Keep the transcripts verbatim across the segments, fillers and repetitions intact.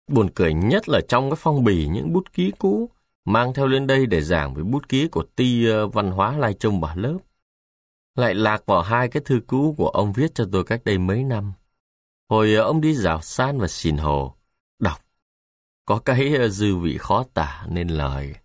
Buồn cười nhất là trong cái phong bì những bút ký cũ mang theo lên đây để giảng với bút ký của ty văn hóa Lai Trung Bà Lớp. Lại lạc vào hai cái thư cũ của ông viết cho tôi cách đây mấy năm. Hồi ông đi dạo san và xìn hồ, đọc. Có cái dư vị khó tả nên lời.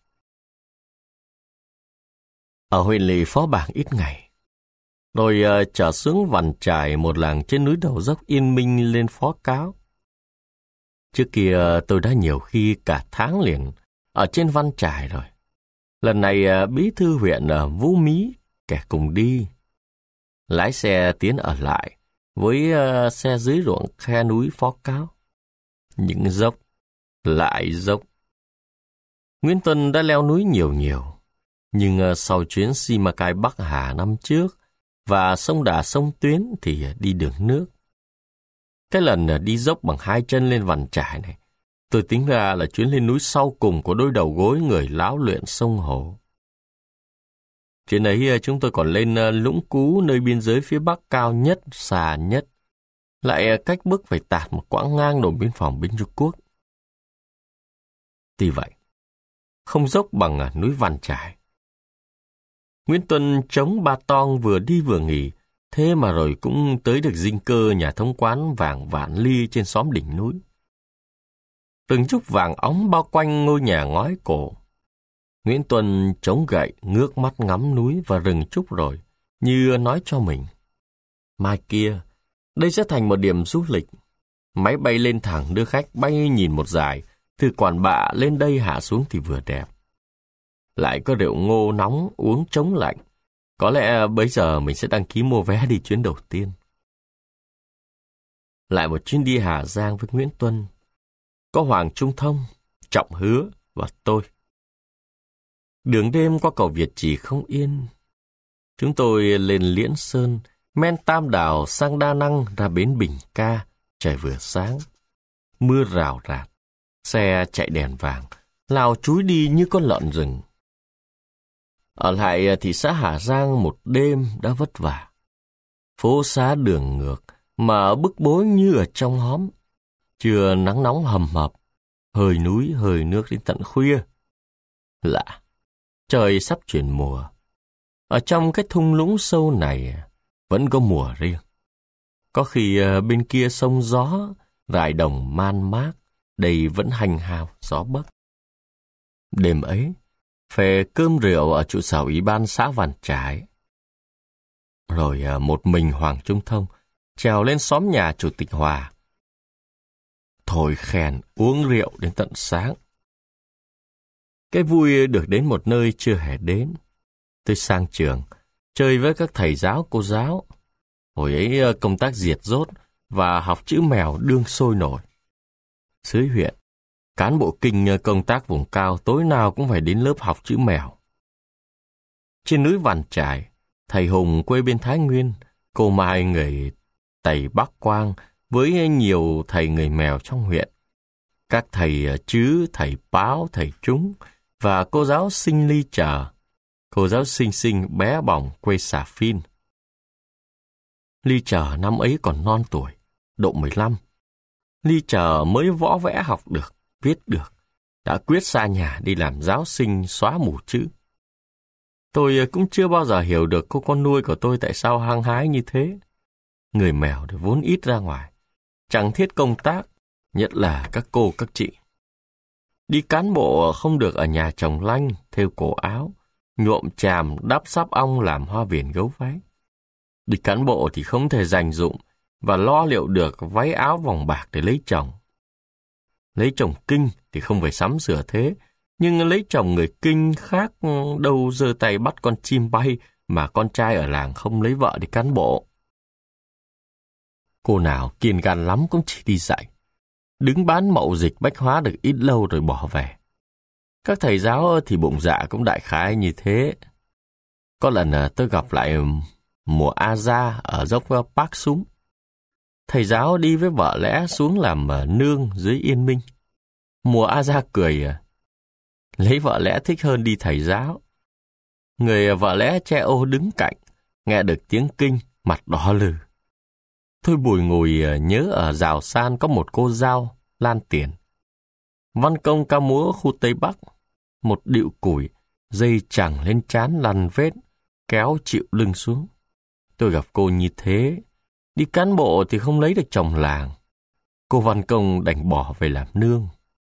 Ở huyện lỵ Phó Bảng ít ngày, rồi uh, trở xuống Vằn Chải, một làng trên núi đầu dốc Yên Minh lên Phó Cáo. Trước kia tôi đã nhiều khi cả tháng liền ở trên Vằn Chải rồi. Lần này uh, bí thư huyện ở Vũ Mí kẻ cùng đi. Lái xe tiến ở lại với uh, xe dưới ruộng khe núi Phó Cáo. Những dốc, lại dốc. Nguyễn Tuân đã leo núi nhiều nhiều. Nhưng uh, sau chuyến Simacai Bắc Hà năm trước và sông Đà sông Tuyến thì uh, đi đường nước. Cái lần uh, đi dốc bằng hai chân lên Vằn Chải này, tôi tính ra là chuyến lên núi sau cùng của đôi đầu gối người láo luyện sông Hồ. Chuyến ấy uh, chúng tôi còn lên uh, Lũng Cú, nơi biên giới phía Bắc cao nhất, xa nhất. Lại uh, cách bước phải tạt một quãng ngang đồn biên phòng bên Trung Quốc. Tuy vậy, không dốc bằng uh, núi Vằn Chải. Nguyễn Tuân chống Ba Tong vừa đi vừa nghỉ, thế mà rồi cũng tới được dinh cơ nhà thống quán vàng Vạn Ly trên xóm đỉnh núi. Từng chút vàng óng bao quanh ngôi nhà ngói cổ. Nguyễn Tuân chống gậy, ngước mắt ngắm núi và rừng trúc rồi, như nói cho mình. Mai kia, đây sẽ thành một điểm du lịch. Máy bay lên thẳng đưa khách bay nhìn một dải, từ Quản Bạ lên đây hạ xuống thì vừa đẹp. Lại có rượu ngô nóng uống chống lạnh. Có lẽ bây giờ mình sẽ đăng ký mua vé đi chuyến đầu tiên. Lại một chuyến đi Hà Giang với Nguyễn Tuân. Có Hoàng Trung Thông, Trọng Hứa và tôi. Đường đêm qua cầu Việt Trì không yên. Chúng tôi lên Liễn Sơn, men Tam Đảo sang Đa Năng ra bến Bình Ca. Trời vừa sáng. Mưa rào rạt. Xe chạy đèn vàng, lao chúi đi như con lợn rừng. Ở lại thị xã Hà Giang một đêm đã vất vả. Phố xá đường ngược mà bức bối như ở trong hóm. Trưa nắng nóng hầm hập, hơi núi hơi nước đến tận khuya. Lạ, trời sắp chuyển mùa. Ở trong cái thung lũng sâu này vẫn có mùa riêng. Có khi bên kia sông gió, rải đồng man mác, đây vẫn hành hào gió bấc. Đêm ấy, phê cơm rượu ở trụ sở ủy ban xã Vằn Chải. Rồi một mình Hoàng Trung Thông trèo lên xóm nhà Chủ tịch Hòa. Thổi kèn uống rượu đến tận sáng. Cái vui được đến một nơi chưa hề đến. Tôi sang trường, chơi với các thầy giáo cô giáo. Hồi ấy công tác diệt dốt và học chữ mèo đương sôi nổi. Dưới huyện, cán bộ kinh công tác vùng cao tối nào cũng phải đến lớp học chữ mèo. Trên núi Vằn Chải, thầy Hùng quê bên Thái Nguyên, cô Mai người Tây Bắc Quang với nhiều thầy người mèo trong huyện. Các thầy Chứ, thầy Báo, thầy Trúng và cô giáo Sinh Ly Trờ, cô giáo Sinh Sinh bé bỏng quê Xà Phin. Ly Trờ năm ấy còn non tuổi, độ mười lăm. Ly Trờ mới võ vẽ học được, viết được, đã quyết xa nhà đi làm giáo sinh xóa mù chữ. Tôi cũng chưa bao giờ hiểu được cô con nuôi của tôi tại sao hăng hái như thế. Người mèo thì vốn ít ra ngoài, chẳng thiết công tác, nhất là các cô các chị. Đi cán bộ không được ở nhà trồng lanh, thêu cổ áo, nhuộm chàm, đắp sáp ong làm hoa viền gấu váy. Đi cán bộ thì không thể dành dụm và lo liệu được váy áo vòng bạc để lấy chồng. Lấy chồng kinh thì không phải sắm sửa thế, nhưng lấy chồng người kinh khác đâu giơ tay bắt con chim bay mà con trai ở làng không lấy vợ đi cán bộ. Cô nào kiên gan lắm cũng chỉ đi dạy, đứng bán mậu dịch bách hóa được ít lâu rồi bỏ về. Các thầy giáo thì bụng dạ cũng đại khái như thế. Có lần tôi gặp lại mùa A Gia ở dốc Park Súng. Thầy giáo đi với vợ lẽ xuống làm nương dưới Yên Minh. Mùa A Gia cười, lấy vợ lẽ thích hơn đi thầy giáo. Người vợ lẽ che ô đứng cạnh, nghe được tiếng kinh, mặt đỏ lừ. Thôi bùi ngùi nhớ ở Giào San có một cô dao, Lan Tiền. văn công ca múa khu Tây Bắc, một điệu củi, dây chẳng lên trán lằn vết, kéo chịu lưng xuống. Tôi gặp cô như thế, đi cán bộ thì không lấy được chồng làng. Cô văn công đành bỏ về làm nương.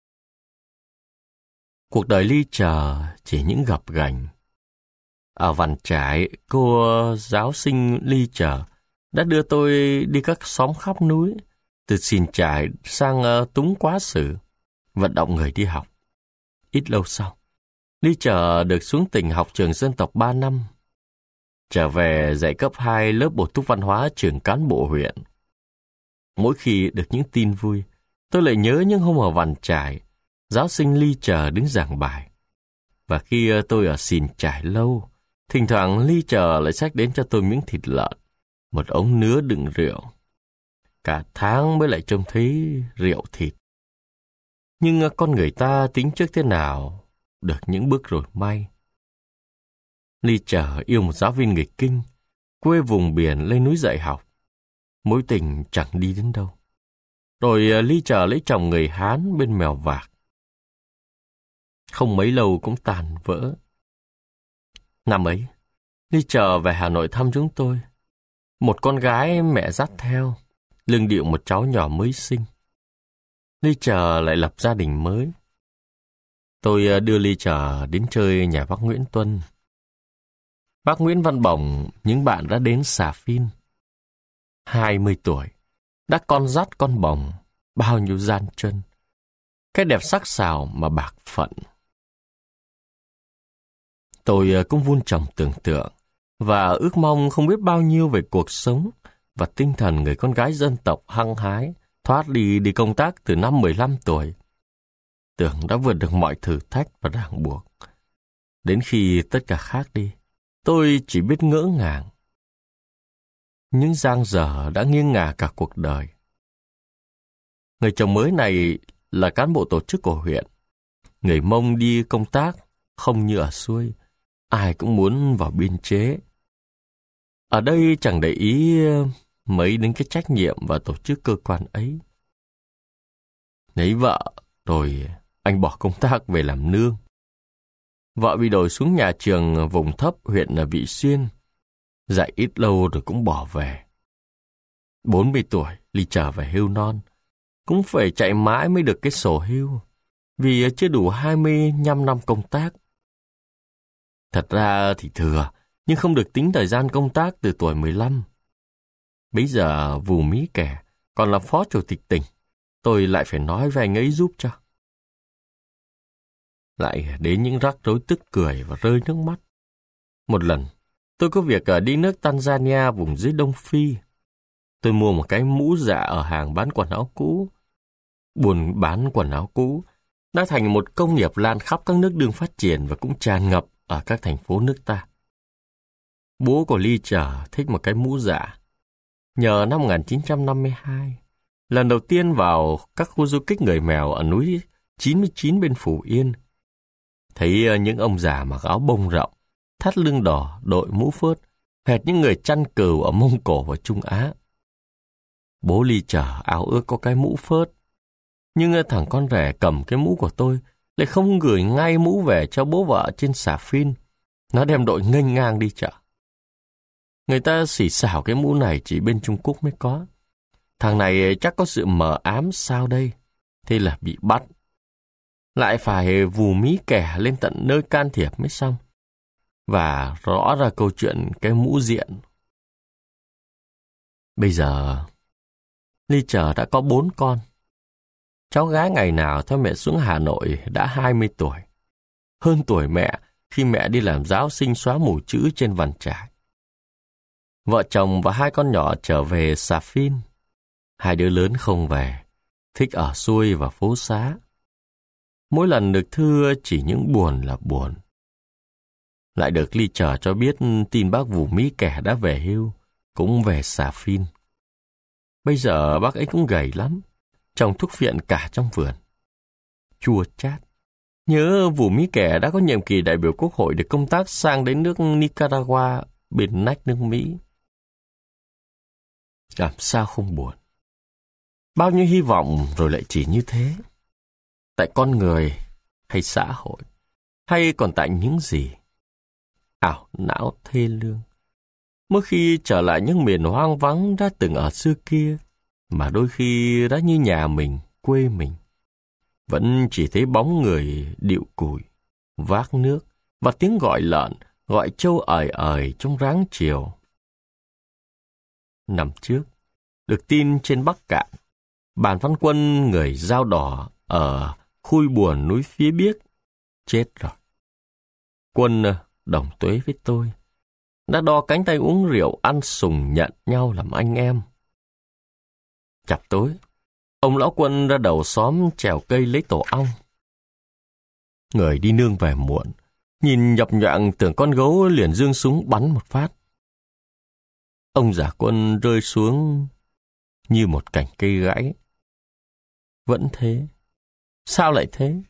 Cuộc đời Ly Chờ chỉ những gập ghềnh. Ở Vằn Trải, cô giáo sinh Ly Chờ đã đưa tôi đi các xóm khắp núi, từ Xìn Trải sang uh, Túng Quá Sử, vận động người đi học. Ít lâu sau, Ly Chờ được xuống tỉnh học trường dân tộc ba năm. Trở về dạy cấp hai lớp bổ túc văn hóa trường cán bộ huyện. Mỗi khi được những tin vui, tôi lại nhớ những hôm ở Vằn Trải, giáo sinh Ly Chờ đứng giảng bài. Và khi tôi ở Xìn Trải lâu, thỉnh thoảng Ly Chờ lại xách đến cho tôi miếng thịt lợn, một ống nứa đựng rượu. Cả tháng mới lại trông thấy rượu thịt. Nhưng con người ta tính trước thế nào, được những bước rồi may. Ly Chờ yêu một giáo viên nghịch kinh, quê vùng biển lên núi dạy học. Mối tình chẳng đi đến đâu. Rồi Ly Chờ lấy chồng người Hán bên Mèo Vạc. Không mấy lâu cũng tàn vỡ. Năm ấy, Ly Chờ về Hà Nội thăm chúng tôi. Một con gái mẹ dắt theo, lưng điệu một cháu nhỏ mới sinh. Ly Chờ lại lập gia đình mới. Tôi đưa Ly Chờ đến chơi nhà bác Nguyễn Tuân. Bác Nguyễn Văn Bổng, những bạn đã đến xà phìn. Hai mươi tuổi, đã con dắt con bồng, bao nhiêu gian chân. Cái đẹp sắc sảo mà bạc phận. Tôi cũng vun trồng tưởng tượng và ước mong không biết bao nhiêu về cuộc sống và tinh thần người con gái dân tộc hăng hái thoát đi đi công tác từ năm mười lăm tuổi. Tưởng đã vượt được mọi thử thách và ràng buộc. Đến khi tất cả khác đi, tôi chỉ biết ngỡ ngàng. Những giang dở đã nghiêng ngả cả cuộc đời. Người chồng mới này là cán bộ tổ chức của huyện. Người Mông đi công tác, không như ở xuôi. Ai cũng muốn vào biên chế. Ở đây chẳng để ý mấy đến cái trách nhiệm và tổ chức cơ quan ấy. Lấy vợ, rồi anh bỏ công tác về làm nương. Vợ bị đổi xuống nhà trường vùng thấp huyện là Vị Xuyên. Dạy ít lâu rồi cũng bỏ về. bốn mươi tuổi, Ly trở về hưu non. Cũng phải chạy mãi mới được cái sổ hưu. Vì chưa đủ hai mươi lăm năm công tác. Thật ra thì thừa, nhưng không được tính thời gian công tác từ tuổi mười lăm. Bây giờ Vù Mí Kẻ còn là phó chủ tịch tỉnh. Tôi lại phải nói với anh ấy giúp cho. Lại đến những rắc rối tức cười và rơi nước mắt. Một lần, tôi có việc đi nước Tanzania vùng dưới Đông Phi. Tôi mua một cái mũ dạ ở hàng bán quần áo cũ. Buôn bán quần áo cũ đã thành một công nghiệp lan khắp các nước đường phát triển và cũng tràn ngập ở các thành phố nước ta. Bố của Ly Trở thích một cái mũ dạ. Nhờ năm một nghìn chín trăm năm mươi hai, lần đầu tiên vào các khu du kích người Mèo ở núi chín mươi chín bên Phú Yên, thấy những ông già mặc áo bông rộng, thắt lưng đỏ, đội mũ phớt, hệt những người chăn cừu ở Mông Cổ và Trung Á. Bố Ly Trở áo ước có cái mũ phớt, nhưng thằng con rể cầm cái mũ của tôi lại không gửi ngay mũ về cho bố vợ trên xà phìn. Nó đem đội nghênh ngang đi chợ. Người ta xỉ xảo cái mũ này chỉ bên Trung Quốc mới có. Thằng này chắc có sự mờ ám sao đây? Thế là bị bắt. Lại phải Vù Mí Kẻ lên tận nơi can thiệp mới xong. Và rõ ra câu chuyện cái mũ diện. Bây giờ, Ly Trở đã có bốn con. Cháu gái ngày nào theo mẹ xuống Hà Nội đã hai mươi tuổi. Hơn tuổi mẹ khi mẹ đi làm giáo sinh xóa mù chữ trên Vằn Trải. Vợ chồng và hai con nhỏ trở về xà phìn. Hai đứa lớn không về, thích ở xuôi và phố xá. Mỗi lần được thư chỉ những buồn là buồn. Lại được Ly Trở cho biết tin bác Vù Mí Kẻ đã về hưu, cũng về xà phìn. Bây giờ bác ấy cũng gầy lắm, trồng thuốc viện cả trong vườn. Chua chát. Nhớ Vù Mí Kẻ đã có nhiệm kỳ đại biểu quốc hội để công tác sang đến nước Nicaragua bên nách nước Mỹ. Làm sao không buồn. Bao nhiêu hy vọng rồi lại chỉ như thế. tại con người, hay xã hội, hay còn tại những gì? Ảo não thê lương. Mỗi khi trở lại những miền hoang vắng đã từng ở xưa kia, mà đôi khi đã như nhà mình, quê mình, vẫn chỉ thấy bóng người điệu cùi, vác nước và tiếng gọi lợn, gọi trâu ời ời trong ráng chiều. Năm trước, được tin trên Bắc Cạn, Bàn Văn Quân người Dao Đỏ ở Khui Buồn núi phía Biếc chết rồi. Quân đồng tuế với tôi, đã đo cánh tay uống rượu ăn sùng nhận nhau làm anh em. Chập tối, ông lão Quân ra đầu xóm trèo cây lấy tổ ong. Người đi nương về muộn, nhìn nhập nhoạng tưởng con gấu liền giương súng bắn một phát. Ông già Quân rơi xuống như một cành cây gãy. Vẫn thế. Sao lại thế?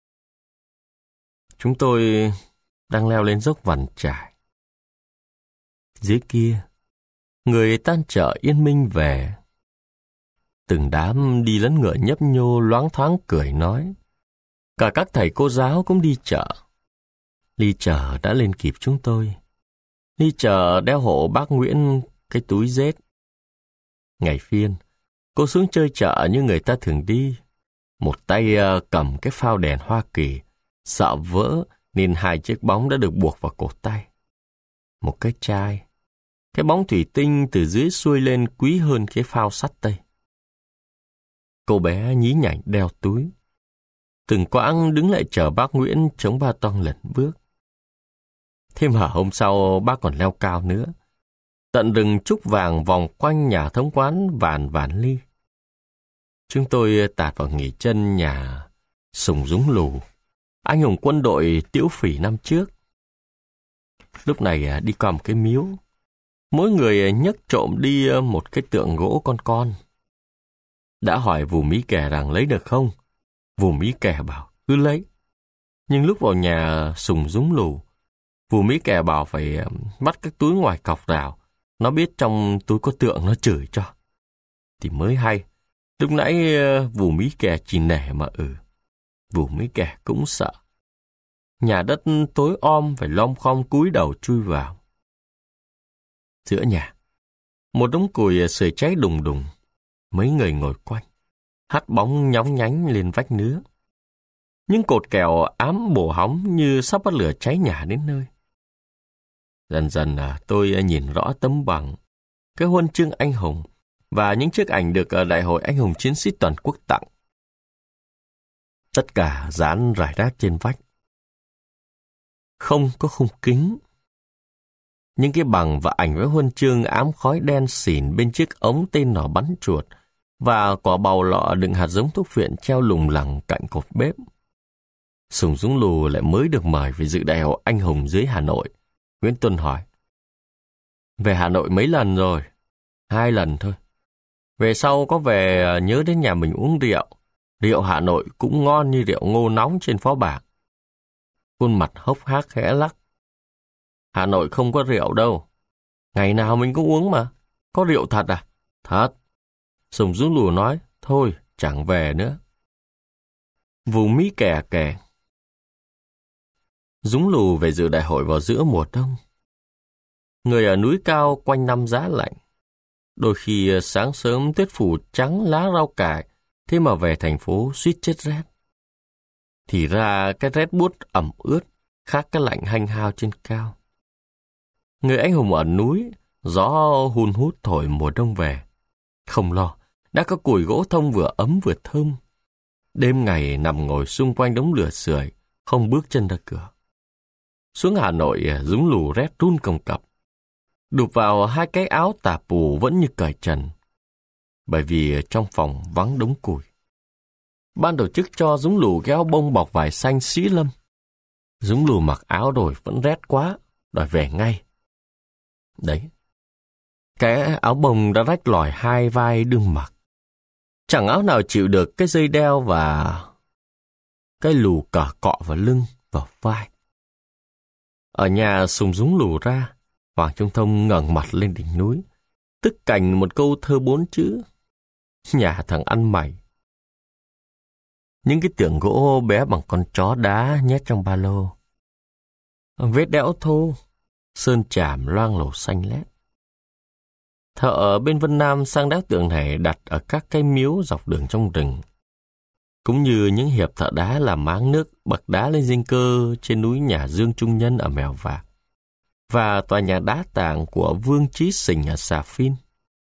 Chúng tôi đang leo lên dốc Vằn Trải. Dưới kia, người tan chợ yên minh về. Từng đám đi lấn ngựa nhấp nhô loáng thoáng cười nói. Cả các thầy cô giáo cũng đi chợ. Ly Chợ đã lên kịp chúng tôi. Ly Chợ đeo hộ bác Nguyễn cái túi rết. Ngày phiên, cô xuống chơi chợ như người ta thường đi. Một tay cầm cái phao đèn Hoa Kỳ, sợ vỡ nên hai chiếc bóng đã được buộc vào cổ tay. Một cái chai, cái bóng thủy tinh từ dưới xuôi lên quý hơn cái phao sắt tây. Cô bé nhí nhảnh đeo túi. Từng quãng đứng lại chờ bác Nguyễn chống ba toang lẩn bước. Thế mà hôm sau bác còn leo cao nữa. Tận rừng trúc vàng vòng quanh nhà thống quán Vàn Vàn Ly. Chúng tôi tạt vào nghỉ chân nhà Sùng Dúng Lù, anh hùng quân đội Tiễu Phỉ năm trước. Lúc này đi qua một cái miếu. Mỗi người nhấc trộm đi một cái tượng gỗ con con. Đã hỏi Vù Mí Kè rằng lấy được không? Vù Mí Kè bảo cứ lấy. Nhưng lúc vào nhà Sùng Dúng Lù, Vù Mí Kè bảo phải bắt cái túi ngoài cọc rào. Nó biết trong túi có tượng nó chửi cho. Thì mới hay. Lúc nãy Vù Mí Kè chỉ nể mà ừ. Vù Mí Kè cũng sợ. Nhà đất tối om phải lom khom cúi đầu chui vào. Giữa nhà, một đống củi sưởi cháy đùng đùng. Mấy người ngồi quanh, hắt bóng nhóng nhánh lên vách nứa. Những cột kèo ám bổ hóng như sắp bắt lửa cháy nhà đến nơi. Dần dần tôi nhìn rõ tấm bằng, cái huân chương anh hùng và những chiếc ảnh được ở Đại hội Anh hùng Chiến sĩ Toàn quốc tặng. Tất cả dán rải rác trên vách. Không có khung kính. Những cái bằng và ảnh với huân chương ám khói đen xỉn bên chiếc ống tên nỏ bắn chuột và quả bầu lọ đựng hạt giống thuốc viện treo lủng lẳng cạnh cột bếp. Sùng Dúng Lù lại mới được mời về dự Đại hội Anh hùng dưới Hà Nội. Nguyễn Tuân hỏi. Về Hà Nội mấy lần rồi? Hai lần thôi. Về sau có về nhớ đến nhà mình uống rượu. Rượu Hà Nội cũng ngon như rượu Ngô nóng trên Phó Bảng. Khuôn mặt hốc hác khẽ lắc. Hà Nội không có rượu đâu. Ngày nào mình cũng uống mà. Có rượu thật à? Thật. Sùng Dúng Lù nói. Thôi, chẳng về nữa. Vù Mí Kè kè. Dúng Lù về dự đại hội vào giữa mùa đông. Người ở núi cao quanh năm giá lạnh. Đôi khi sáng sớm tuyết phủ trắng lá rau cải, thế mà về thành phố suýt chết rét. Thì ra cái rét buốt ẩm ướt, khác cái lạnh hanh hao trên cao. Người anh hùng ở núi, gió hun hút thổi mùa đông về. Không lo, đã có củi gỗ thông vừa ấm vừa thơm. Đêm ngày nằm ngồi xung quanh đống lửa sưởi, không bước chân ra cửa. Xuống Hà Nội, Dúng Lù rét run cầm cập. Đụp vào hai cái áo tà pù vẫn như cởi trần. Bởi vì trong phòng vắng đống củi. Ban tổ chức cho Dúng Lù cái áo bông bọc vải xanh sĩ lâm. Dúng Lù mặc áo rồi vẫn rét quá, đòi về ngay. Đấy, cái áo bông đã rách lòi hai vai đương mặc. Chẳng áo nào chịu được cái dây đeo và cái lù cờ cọ vào lưng, vào vai. Ở nhà Sùng Dúng Lù ra, Hoàng Trung Thông ngẩng mặt lên đỉnh núi, tức cành một câu thơ bốn chữ. Nhà thằng ăn mày. những cái tượng gỗ bé bằng con chó đá nhét trong ba lô. Vết đẽo thô, sơn chàm loang lổ xanh lét. Thợ ở bên Vân Nam sang đá tượng này đặt ở các cái miếu dọc đường trong rừng, cũng như những hiệp thợ đá làm máng nước bậc đá lên dinh cơ trên núi Nhà Dương Trung Nhân ở Mèo Vạc, và tòa nhà đá tàng của Vương Chí Sình ở Xà Phiên.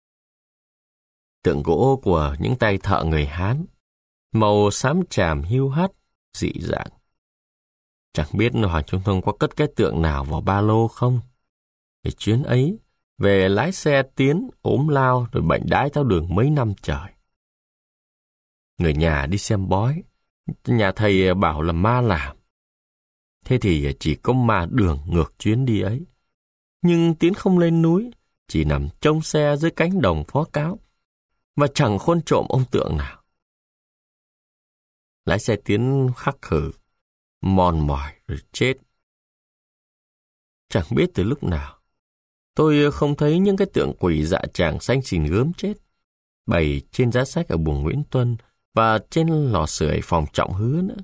Tượng gỗ của những tay thợ người Hán, màu xám chàm hiu hắt, dị dạng. Chẳng biết Hoàng Trung Thông có cất cái tượng nào vào ba lô không? Thì chuyến ấy, về lái xe tiến, ốm lao rồi bệnh đái tháo đường mấy năm trời. Người nhà đi xem bói, nhà thầy bảo là ma làm. Thế thì chỉ có ma đường ngược chuyến đi ấy. Nhưng Tiến không lên núi, chỉ nằm trông xe dưới cánh đồng phó cáo, và chẳng khôn trộm ông tượng nào. Lái xe Tiến khắc khử, mòn mỏi rồi chết. Chẳng biết từ lúc nào, tôi không thấy những cái tượng quỷ dạ chàng xanh xìn gớm chết, bày trên giá sách ở buồng Nguyễn Tuân và trên lò sưởi phòng Trọng Hứa nữa.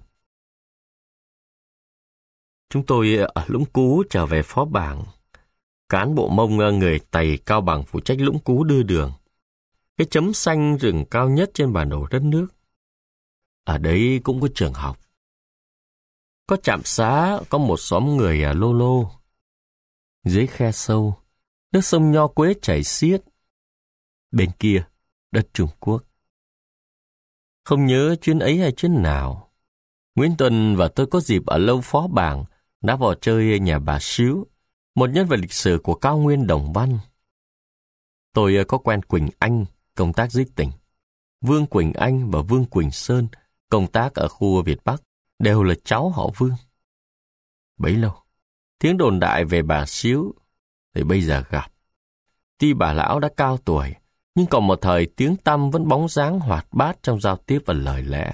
Chúng tôi ở Lũng Cú trở về Phó Bảng. Cán bộ Mông người Tày Cao Bằng phụ trách Lũng Cú đưa đường. Cái chấm xanh rừng cao nhất trên bản đồ đất nước. Ở đấy cũng có trường học. Có trạm xá, có một xóm người ở Lô Lô. Dưới khe sâu, nước sông Nho Quế chảy xiết. Bên kia, đất Trung Quốc. Không nhớ chuyến ấy hay chuyến nào, Nguyễn Tuân và tôi có dịp ở lâu Phó Bảng đã vào chơi nhà bà Xíu, một nhân vật lịch sử của cao nguyên Đồng Văn. Tôi có quen Quỳnh Anh, công tác dưới tỉnh. Vương Quỳnh Anh và Vương Quỳnh Sơn, công tác ở khu Việt Bắc, đều là cháu họ Vương. Bấy lâu, tiếng đồn đại về bà Xíu, thì bây giờ gặp. Tuy bà lão đã cao tuổi, nhưng còn một thời tiếng tăm vẫn bóng dáng hoạt bát trong giao tiếp và lời lẽ.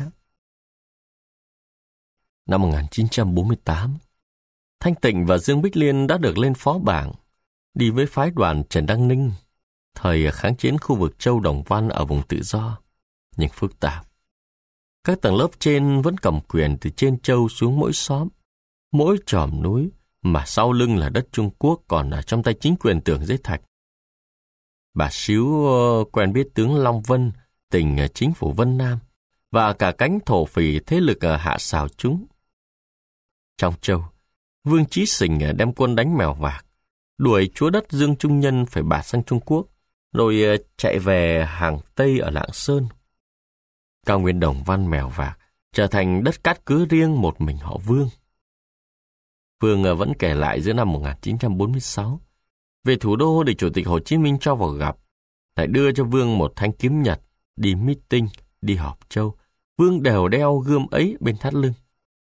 Năm một nghìn chín trăm bốn mươi tám, Thanh Tịnh và Dương Bích Liên đã được lên Phó Bảng, đi với phái đoàn Trần Đăng Ninh, thời kháng chiến khu vực Châu Đồng Văn ở vùng tự do, nhưng phức tạp. Các tầng lớp trên vẫn cầm quyền từ trên châu xuống mỗi xóm, mỗi chòm núi, mà sau lưng là đất Trung Quốc còn ở trong tay chính quyền Tưởng Giới Thạch. Bà Xíu quen biết tướng Long Vân, tỉnh chính phủ Vân Nam, và cả cánh thổ phỉ thế lực hạ sào chúng. Trong châu, Vương Chí Sình đem quân đánh Mèo Vạc, đuổi chúa đất Dương Trung Nhân phải bạt sang Trung Quốc, rồi chạy về hàng Tây ở Lạng Sơn. Cao nguyên Đồng Văn Mèo Vạc trở thành đất cát cứ riêng một mình họ Vương. Vương vẫn kể lại giữa năm một nghìn chín trăm bốn mươi sáu, về thủ đô để Chủ tịch Hồ Chí Minh cho vào gặp, lại đưa cho Vương một thanh kiếm nhật, đi meeting, đi họp châu. Vương đều đeo gươm ấy bên thắt lưng.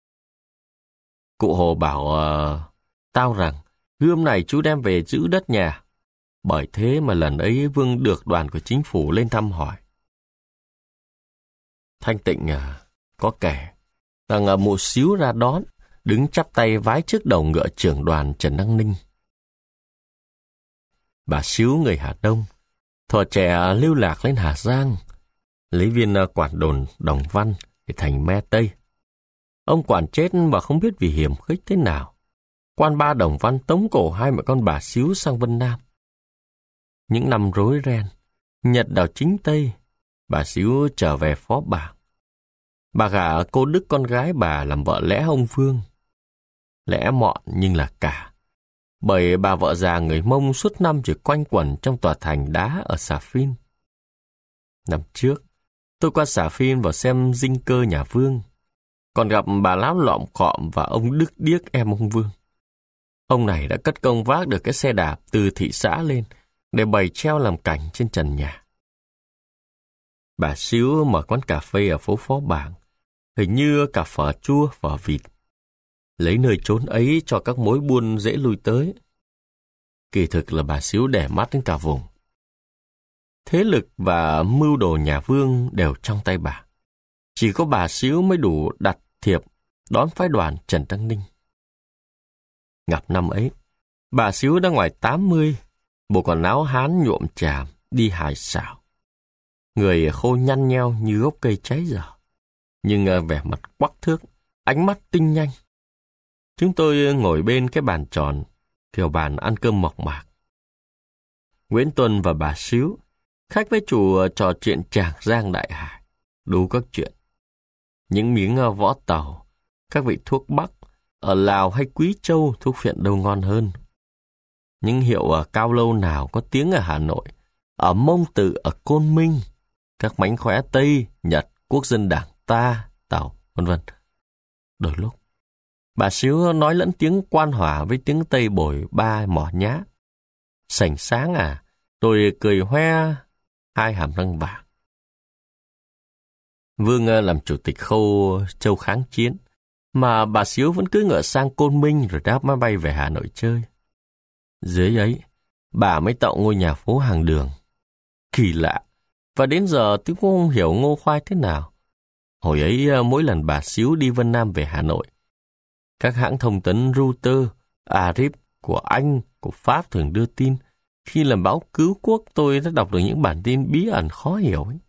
Cụ Hồ bảo uh, tao rằng gươm này chú đem về giữ đất nhà. Bởi thế mà lần ấy Vương được đoàn của chính phủ lên thăm hỏi. Thanh Tịnh uh, có kể rằng uh, một xíu ra đón, đứng chắp tay vái trước đầu ngựa trưởng đoàn Trần Đăng Ninh. Bà Xíu người Hà Đông, thuở trẻ lưu lạc lên Hà Giang, lấy viên uh, quản đồn Đồng Văn để thành me Tây. Ông quản chết mà không biết vì hiểm khích thế nào. Quan ba Đồng Văn tống cổ hai mẹ con bà Xíu sang Vân Nam. Những năm rối ren, Nhật đảo chính Tây, bà Xíu trở về Phó Bảng. Bà gả cô Đức con gái bà làm vợ lẽ ông Vương. Lẽ mọn nhưng là cả. Bởi bà vợ già người Mông suốt năm chỉ quanh quẩn trong tòa thành đá ở Xà Phiên. Năm trước, tôi qua Xà Phiên vào xem dinh cơ nhà Vương. Còn gặp bà lão lọm cọm và ông Đức Điếc em ông Vương. Ông này đã cất công vác được cái xe đạp từ thị xã lên để bày treo làm cảnh trên trần nhà. Bà Xíu mở quán cà phê ở phố Phó Bảng, hình như cả phở chua, phở vịt. Lấy nơi trốn ấy cho các mối buôn dễ lui tới. Kỳ thực là bà Xíu để mắt đến cả vùng. Thế lực và mưu đồ nhà Vương đều trong tay bà. Chỉ có bà Xíu mới đủ đặt thiệp đón phái đoàn Trần Đăng Ninh. Gặp năm ấy, bà Xíu đã ngoài tám mươi, bộ quần áo Hán nhuộm chàm, đi hài xảo. Người khô nhăn nheo như gốc cây cháy dở. nhưng vẻ mặt quắc thước, ánh mắt tinh nhanh. Chúng tôi ngồi bên cái bàn tròn, kiểu bàn ăn cơm mộc mạc. Nguyễn Tuân và bà Xíu, khách với chủ trò chuyện Tràng Giang Đại Hải, đủ các chuyện. Những miếng võ tàu, các vị thuốc Bắc, ở Lào hay Quý Châu thuốc phiện đâu ngon hơn. Những hiệu cao lâu nào có tiếng ở Hà Nội, ở Mông Tự, ở Côn Minh, các mánh khóe Tây, Nhật, Quốc dân đảng ta, Tàu, vân vân. Đôi lúc, bà Xíu nói lẫn tiếng Quan Hòa với tiếng Tây Bồi Ba Mỏ Nhá. Sành sáng à, tôi cười hoe hai hàm răng vàng. Vương làm chủ tịch khâu Châu kháng chiến, mà bà Xíu vẫn cứ ngựa sang Côn Minh rồi đáp máy bay về Hà Nội chơi. Dưới ấy, bà mới tạo ngôi nhà phố hàng đường. Kỳ lạ, và đến giờ tôi cũng không hiểu Ngô Khoai thế nào. Hồi ấy, mỗi lần bà Xíu đi Vân Nam về Hà Nội, các hãng thông tấn Reuters, Arip của Anh, của Pháp thường đưa tin. Khi làm báo cứu quốc, tôi đã đọc được những bản tin bí ẩn khó hiểu ấy.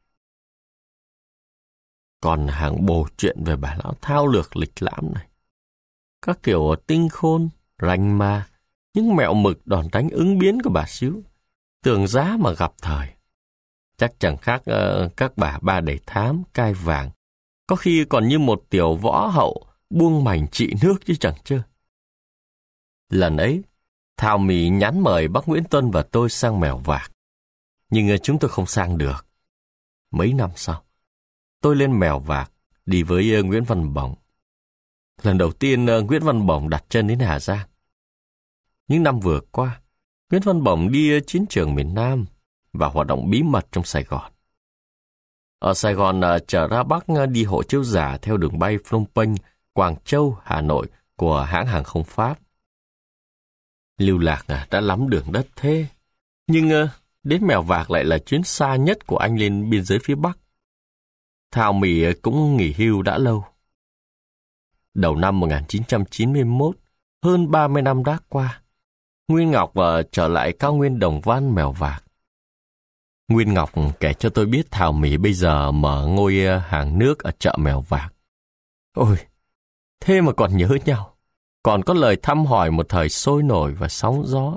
Còn hàng bồ chuyện về bà lão thao lược lịch lãm này. Các kiểu tinh khôn, ranh ma, những mẹo mực đòn đánh ứng biến của bà Xíu, tưởng giá mà gặp thời. Chắc chẳng khác uh, các bà ba đầy thám, cai vàng, có khi còn như một tiểu võ hậu buông mảnh trị nước chứ chẳng chơi. Lần ấy, Thảo Mỹ nhắn mời bác Nguyễn Tuân và tôi sang Mèo Vạc, nhưng chúng tôi không sang được. Mấy năm sau, tôi lên Mèo Vạc đi với Nguyễn Văn Bổng. Lần đầu tiên Nguyễn Văn Bổng đặt chân đến Hà Giang. Những năm vừa qua, Nguyễn Văn Bổng đi chiến trường miền Nam và hoạt động bí mật trong Sài Gòn. Ở Sài Gòn trở ra Bắc đi hộ chiếu giả theo đường bay Phnom Penh, Quảng Châu, Hà Nội của hãng hàng không Pháp. Lưu lạc đã lắm đường đất thế, nhưng đến Mèo Vạc lại là chuyến xa nhất của anh lên biên giới phía Bắc. Thảo Mỹ cũng nghỉ hưu đã lâu. Đầu năm một nghìn chín trăm chín mươi mốt, hơn ba mươi năm đã qua, Nguyên Ngọc uh, trở lại cao nguyên Đồng Văn Mèo Vạc. Nguyên Ngọc kể cho tôi biết Thảo Mỹ bây giờ mở ngôi hàng nước ở chợ Mèo Vạc. Ôi, thế mà còn nhớ nhau, còn có lời thăm hỏi một thời sôi nổi và sóng gió.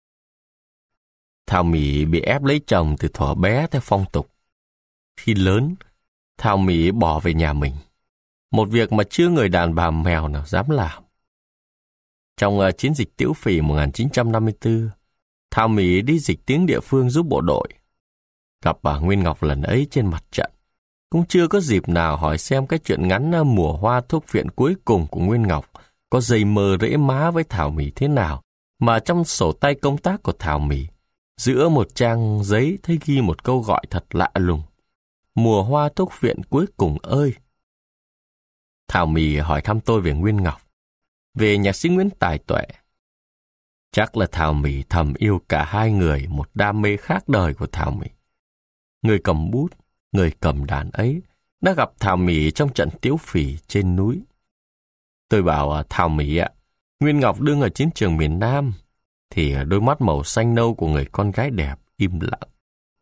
Thảo Mỹ bị ép lấy chồng từ thuở bé theo phong tục. Khi lớn, Thảo Mỹ bỏ về nhà mình, một việc mà chưa người đàn bà mèo nào dám làm. Trong uh, chiến dịch Tiểu Phì một nghìn chín trăm năm mươi tư, Thảo Mỹ đi dịch tiếng địa phương giúp bộ đội. Gặp bà Nguyên Ngọc lần ấy trên mặt trận, cũng chưa có dịp nào hỏi xem cái chuyện ngắn uh, mùa hoa thuốc phiện cuối cùng của Nguyên Ngọc có dây mơ rễ má với Thảo Mỹ thế nào, mà trong sổ tay công tác của Thảo Mỹ, giữa một trang giấy thấy ghi một câu gọi thật lạ lùng: mùa hoa thuốc phiện cuối cùng ơi. Thảo Mỹ hỏi thăm tôi về Nguyên Ngọc, về nhạc sĩ Nguyễn Tài Tuệ. Chắc là Thảo Mỹ thầm yêu cả hai người, một đam mê khác đời của Thảo Mỹ. Người cầm bút, người cầm đàn ấy đã gặp Thảo Mỹ trong trận Tiếu Phì trên núi. Tôi bảo Thảo Mỹ ạ, Nguyên Ngọc đương ở chiến trường miền Nam, thì đôi mắt màu xanh nâu của người con gái đẹp im lặng.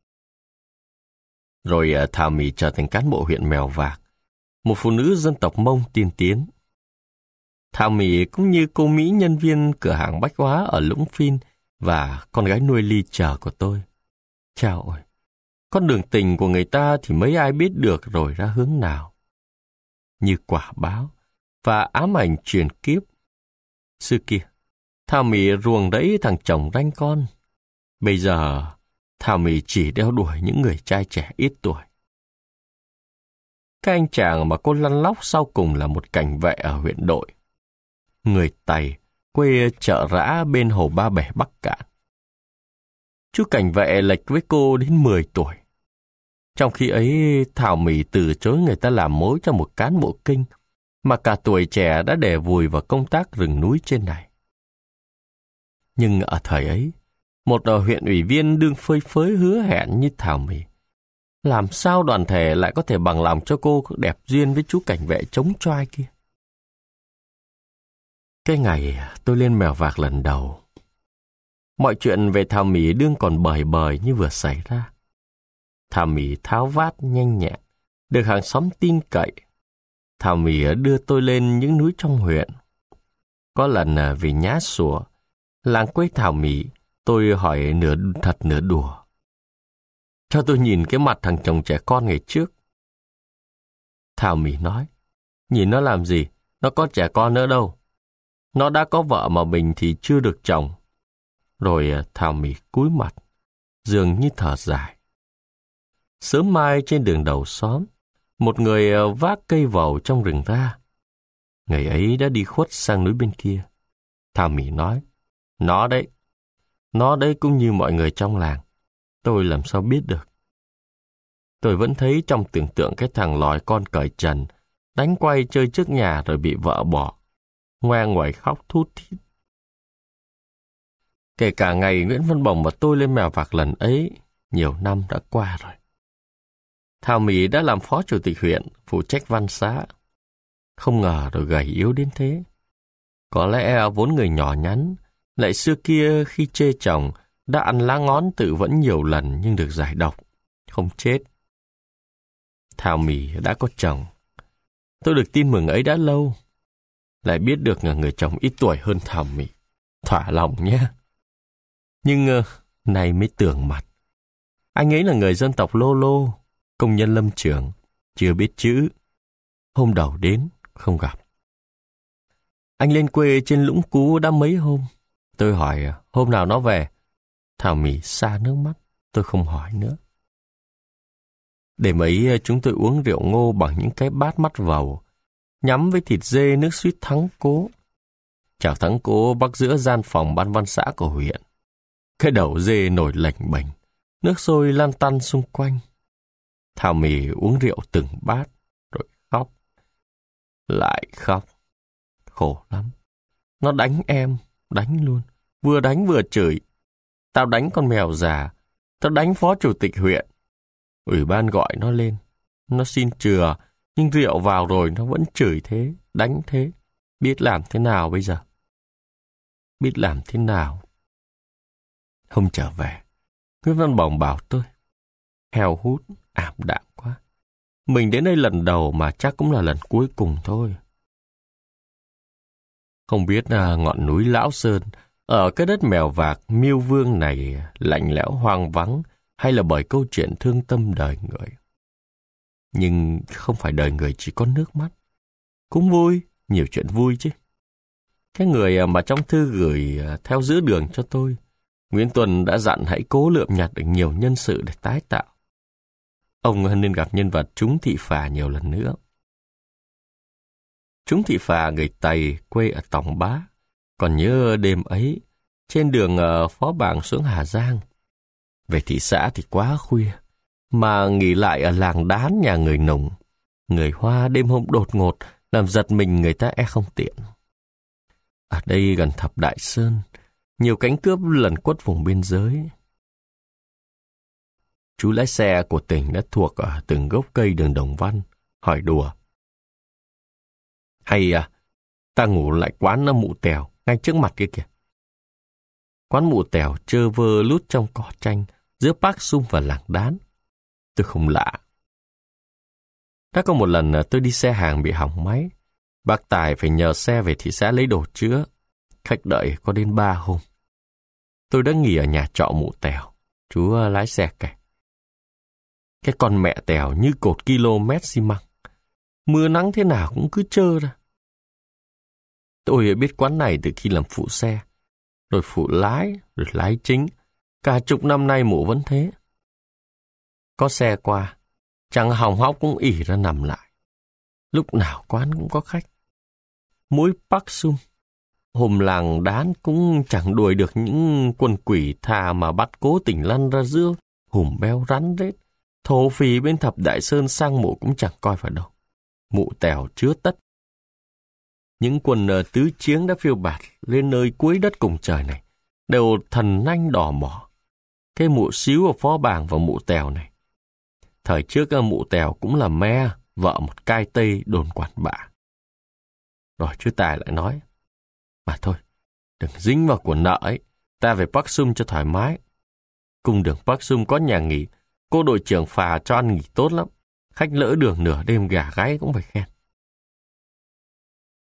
Rồi Thảo Mỹ trở thành cán bộ huyện Mèo Vạc, một phụ nữ dân tộc Mông tiên tiến. Thảo Mỹ cũng như cô Mỹ nhân viên cửa hàng bách hóa ở Lũng Phin và con gái nuôi Ly Chờ của tôi. Chao ôi, con đường tình của người ta thì mấy ai biết được rồi ra hướng nào. Như quả báo và ám ảnh truyền kiếp. Xưa kia, Thảo Mỹ ruồng rẫy thằng chồng ranh con. Bây giờ, Thảo Mỹ chỉ đeo đuổi những người trai trẻ ít tuổi. Cái anh chàng mà cô lăn lóc sau cùng là một cảnh vệ ở huyện Đội. Người Tày, quê Chợ Rã bên Hồ Ba Bể Bắc Cạn. Chú cảnh vệ lệch với cô đến mười tuổi. Trong khi ấy, Thảo Mỹ từ chối người ta làm mối cho một cán bộ kinh, mà cả tuổi trẻ đã để vùi vào công tác rừng núi trên này. Nhưng ở thời ấy, một huyện ủy viên đương phơi phới hứa hẹn như Thảo Mỹ, làm sao đoàn thể lại có thể bằng lòng cho cô đẹp duyên với chú cảnh vệ chống choai kia. Cái ngày tôi lên Mèo Vạc lần đầu, mọi chuyện về Thảo Mỹ đương còn bời bời như vừa xảy ra. Thảo Mỹ tháo vát nhanh nhẹn, được hàng xóm tin cậy, Thảo Mì đưa tôi lên những núi trong huyện. Có lần vì nhá sủa, làng quê Thảo Mì, tôi hỏi nửa thật nửa đùa. Cho tôi nhìn cái mặt thằng chồng trẻ con ngày trước. Thảo Mì nói, nhìn nó làm gì, nó có trẻ con nữa đâu. Nó đã có vợ mà mình thì chưa được chồng. Rồi Thảo Mì cúi mặt, dường như thở dài. Sớm mai trên đường đầu xóm, một người vác cây vầu trong rừng ra. Người ấy đã đi khuất sang núi bên kia. Thảo Mì nói, nó đấy, nó đấy cũng như mọi người trong làng. Tôi làm sao biết được. Tôi vẫn thấy trong tưởng tượng cái thằng lòi con cởi trần, đánh quay chơi trước nhà rồi bị vợ bỏ, ngoe nguẩy khóc thút thít. Kể cả ngày Nguyễn Văn Bồng và tôi lên Mèo Vạc lần ấy, nhiều năm đã qua rồi. Thảo Mì đã làm phó chủ tịch huyện, phụ trách văn xã. Không ngờ rồi gầy yếu đến thế. Có lẽ vốn người nhỏ nhắn, lại xưa kia khi chê chồng, đã ăn lá ngón tự vẫn nhiều lần nhưng được giải độc, không chết. Thảo Mì đã có chồng. Tôi được tin mừng ấy đã lâu. Lại biết được là người chồng ít tuổi hơn Thảo Mì. Thỏa lòng nhé. Nhưng uh, nay mới tưởng mặt. Anh ấy là người dân tộc Lô Lô, công nhân lâm trường, chưa biết chữ. Hôm đầu đến, không gặp. Anh lên quê trên Lũng Cú đã mấy hôm. Tôi hỏi hôm nào nó về. Thảo Mì xa nước mắt, tôi không hỏi nữa. Đêm ấy chúng tôi uống rượu ngô bằng những cái bát mắt vầu, nhắm với thịt dê nước suýt thắng cố. Chảo thắng cố bắc giữa gian phòng ban văn xã của huyện. Cái đầu dê nổi lềnh bềnh, nước sôi lan tăn xung quanh. Thảo Mì uống rượu từng bát, rồi khóc. Lại khóc. Khổ lắm. Nó đánh em, đánh luôn. Vừa đánh vừa chửi. Tao đánh con mèo già. Tao đánh phó chủ tịch huyện. Ủy ban gọi nó lên. Nó xin chừa, nhưng rượu vào rồi nó vẫn chửi thế, đánh thế. Biết làm thế nào bây giờ? Biết làm thế nào? Hôm trở về, Nguyễn Văn Bồng bảo tôi, heo hút, ảm đạm quá. Mình đến đây lần đầu mà chắc cũng là lần cuối cùng thôi. Không biết à, ngọn núi Lão Sơn, ở cái đất Mèo Vạc, Miêu Vương này lạnh lẽo hoang vắng, hay là bởi câu chuyện thương tâm đời người. Nhưng không phải đời người chỉ có nước mắt. Cũng vui, nhiều chuyện vui chứ. Cái người mà trong thư gửi theo giữa đường cho tôi, Nguyễn Tuần đã dặn hãy cố lượm nhặt được nhiều nhân sự để tái tạo. Ông nên gặp nhân vật Trúng Thị Phà nhiều lần nữa. Trúng Thị Phà người Tày, quê ở Tòng Bá. Còn nhớ đêm ấy, trên đường Phó Bàng xuống Hà Giang. Về thị xã thì quá khuya, mà nghỉ lại ở làng Đán nhà người Nùng. Người Hoa đêm hôm đột ngột, làm giật mình người ta e không tiện. Ở đây gần Thập Đại Sơn, nhiều cánh cướp lần quất vùng biên giới. Chú lái xe của tỉnh đã thuộc ở từng gốc cây đường Đồng Văn, hỏi đùa. Hay à, ta ngủ lại quán Mụ Tèo, ngay trước mặt kia kìa. Quán Mụ Tèo trơ vơ lút trong cỏ tranh, giữa Park Sum và làng Đán. Tôi không lạ. Đã có một lần tôi đi xe hàng bị hỏng máy. Bác Tài phải nhờ xe về thị xã lấy đồ chữa. Khách đợi có đến ba hôm. Tôi đã nghỉ ở nhà trọ Mụ Tèo. Chú lái xe kể. Cái con mẹ Tèo như cột km xi măng. Mưa nắng thế nào cũng cứ trơ ra. Tôi biết quán này từ khi làm phụ xe. Rồi phụ lái, rồi lái chính. Cả chục năm nay Mụ vẫn thế. Có xe qua, chẳng hỏng hóc cũng ỉ ra nằm lại. Lúc nào quán cũng có khách. Mỗi Park Sum, hôm làng Đán cũng chẳng đuổi được những quân quỷ thà mà bắt cố tình lăn ra giữa hùm beo rắn rết. Thổ phỉ bên Thập Đại Sơn sang Mụ cũng chẳng coi vào đâu. Mụ Tèo chứa tất. Những quân tứ chiếng đã phiêu bạt lên nơi cuối đất cùng trời này, đều thần nanh đỏ mỏ. Cái Mụ Xíu ở Phó Bàng và Mụ Tèo này. Thời trước Mụ Tèo cũng là me, vợ một cai Tây đồn quản bạ. Rồi chú Tài lại nói, mà thôi, đừng dính vào của nợ ấy, ta về Park Sum cho thoải mái. Cung đường Park Sum có nhà nghỉ, cô đội trưởng phà cho ăn nghỉ tốt lắm. Khách lỡ đường nửa đêm gà gáy cũng phải khen.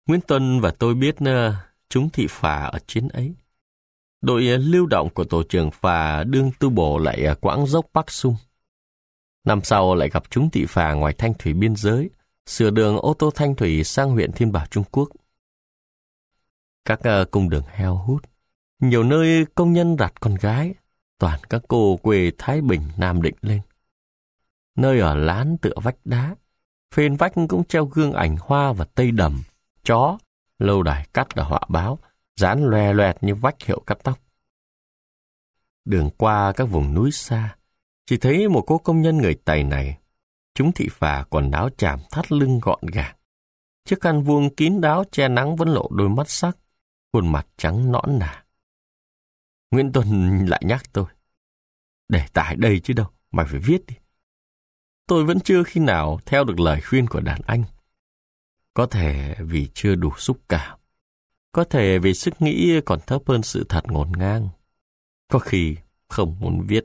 Nguyễn Tuân và tôi biết uh, chúng thị phà ở chuyến ấy. Đội uh, lưu động của tổ trưởng phà đương tu bổ lại uh, quãng dốc Bắc Sung. Năm sau lại gặp chúng thị phà ngoài Thanh Thủy biên giới, sửa đường ô tô Thanh Thủy sang huyện Thiên Bảo Trung Quốc. Các uh, cung đường heo hút, nhiều nơi công nhân đặt con gái, toàn các cô quê Thái Bình, Nam Định lên. Nơi ở lán tựa vách đá, phên vách cũng treo gương ảnh hoa và tây đầm, chó, lâu đài cắt ở họa báo, dán loè loẹt như vách hiệu cắt tóc. Đường qua các vùng núi xa, chỉ thấy một cô công nhân người Tày này, chúng thị phà quần áo chàm thắt lưng gọn gàng. Chiếc khăn vuông kín đáo che nắng vẫn lộ đôi mắt sắc, khuôn mặt trắng nõn nà. Nguyễn Tuân lại nhắc tôi, để tải đây chứ đâu, mày phải viết đi. Tôi vẫn chưa khi nào theo được lời khuyên của đàn anh. Có thể vì chưa đủ xúc cảm, có thể vì sức nghĩ còn thấp hơn sự thật ngổn ngang, có khi không muốn viết.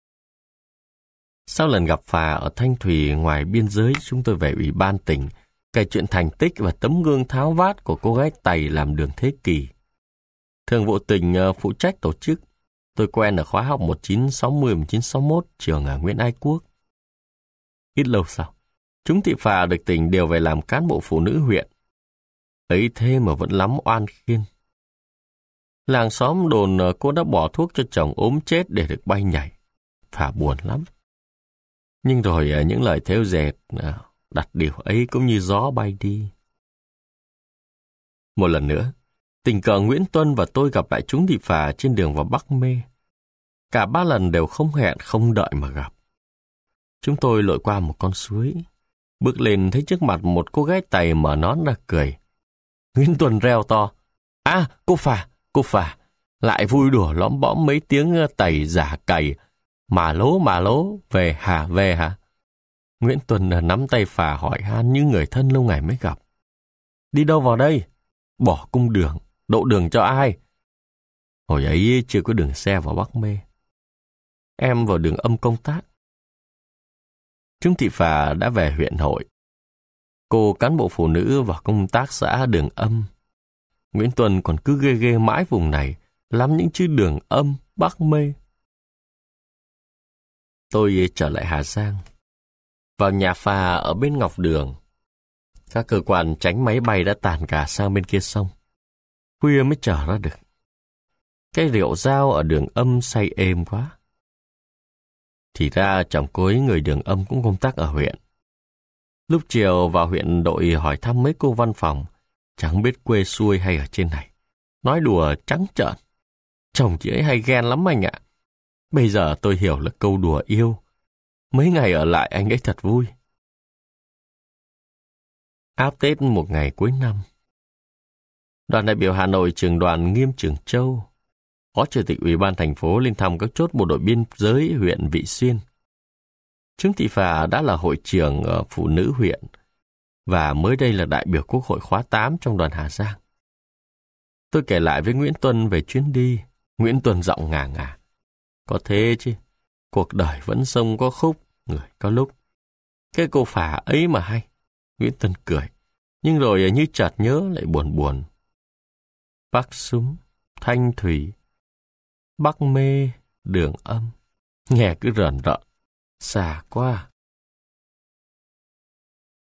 Sau lần gặp phà ở Thanh Thủy ngoài biên giới, chúng tôi về Ủy ban tỉnh, kể chuyện thành tích và tấm gương tháo vát của cô gái Tày làm đường thế kỷ. Thường vụ tỉnh phụ trách tổ chức. Tôi quen ở khóa học một nghìn chín trăm sáu mươi đến một nghìn chín trăm sáu mươi mốt trường ở Nguyễn Ái Quốc. Ít lâu sau, chúng thị phà được tỉnh điều về làm cán bộ phụ nữ huyện. Ấy thế mà vẫn lắm oan khiên. Làng xóm đồn cô đã bỏ thuốc cho chồng ốm chết để được bay nhảy. Phà buồn lắm. Nhưng rồi những lời thêu dệt đặt điều ấy cũng như gió bay đi. Một lần nữa, tình cờ Nguyễn Tuân và tôi gặp lại chúng thị phà trên đường vào Bắc Mê. Cả ba lần đều không hẹn không đợi mà gặp. Chúng tôi lội qua một con suối, bước lên thấy trước mặt một cô gái Tày mở nón ra cười. Nguyễn Tuân reo to, à, cô phà, cô phà, lại vui đùa lõm bõm mấy tiếng Tày giả cày, mà lố mà lố, về hả, về hả? Nguyễn Tuân nắm tay phà hỏi han như người thân lâu ngày mới gặp. Đi đâu vào đây? Bỏ cung đường, độ đường cho ai? Hồi ấy chưa có đường xe vào Bắc Mê. Em vào đường Âm công tác. Chúng thị phà đã về huyện hội. Cô cán bộ phụ nữ vào công tác xã Đường Âm. Nguyễn Tuân còn cứ ghê ghê mãi vùng này, lắm những chữ Đường Âm, Bắc Mê. Tôi trở lại Hà Giang. Vào nhà phà ở bên Ngọc Đường. Các cơ quan tránh máy bay đã tàn cả sang bên kia sông. Khuya mới trở ra được. Cái rượu dao ở Đường Âm say êm quá. Thì ra chồng cô ấy người Đường Âm cũng công tác ở huyện. Lúc chiều vào huyện đội hỏi thăm mấy cô văn phòng, chẳng biết quê xuôi hay ở trên này. Nói đùa trắng trợn. Chồng chị ấy hay ghen lắm anh ạ. Bây giờ tôi hiểu là câu đùa yêu. Mấy ngày ở lại anh ấy thật vui. Áp Tết một ngày cuối năm. Đoàn đại biểu Hà Nội trường đoàn Nghiêm Trường Châu, Phó Chủ tịch Ủy ban thành phố lên thăm các chốt bộ đội biên giới huyện Vị Xuyên. Trương Thị Phà đã là hội trưởng phụ nữ huyện và mới đây là đại biểu Quốc hội khóa tám trong đoàn Hà Giang. Tôi kể lại với Nguyễn Tuân về chuyến đi. Nguyễn Tuân giọng ngà ngà. Có thế chứ, cuộc đời vẫn sông có khúc, người có lúc. Cái cô Phà ấy mà hay. Nguyễn Tuân cười, nhưng rồi như chợt nhớ lại buồn buồn. Bắc Súng, Thanh Thủy, Bắc Mê, Đường Âm. Nghe cứ rờn rợn, xa quá.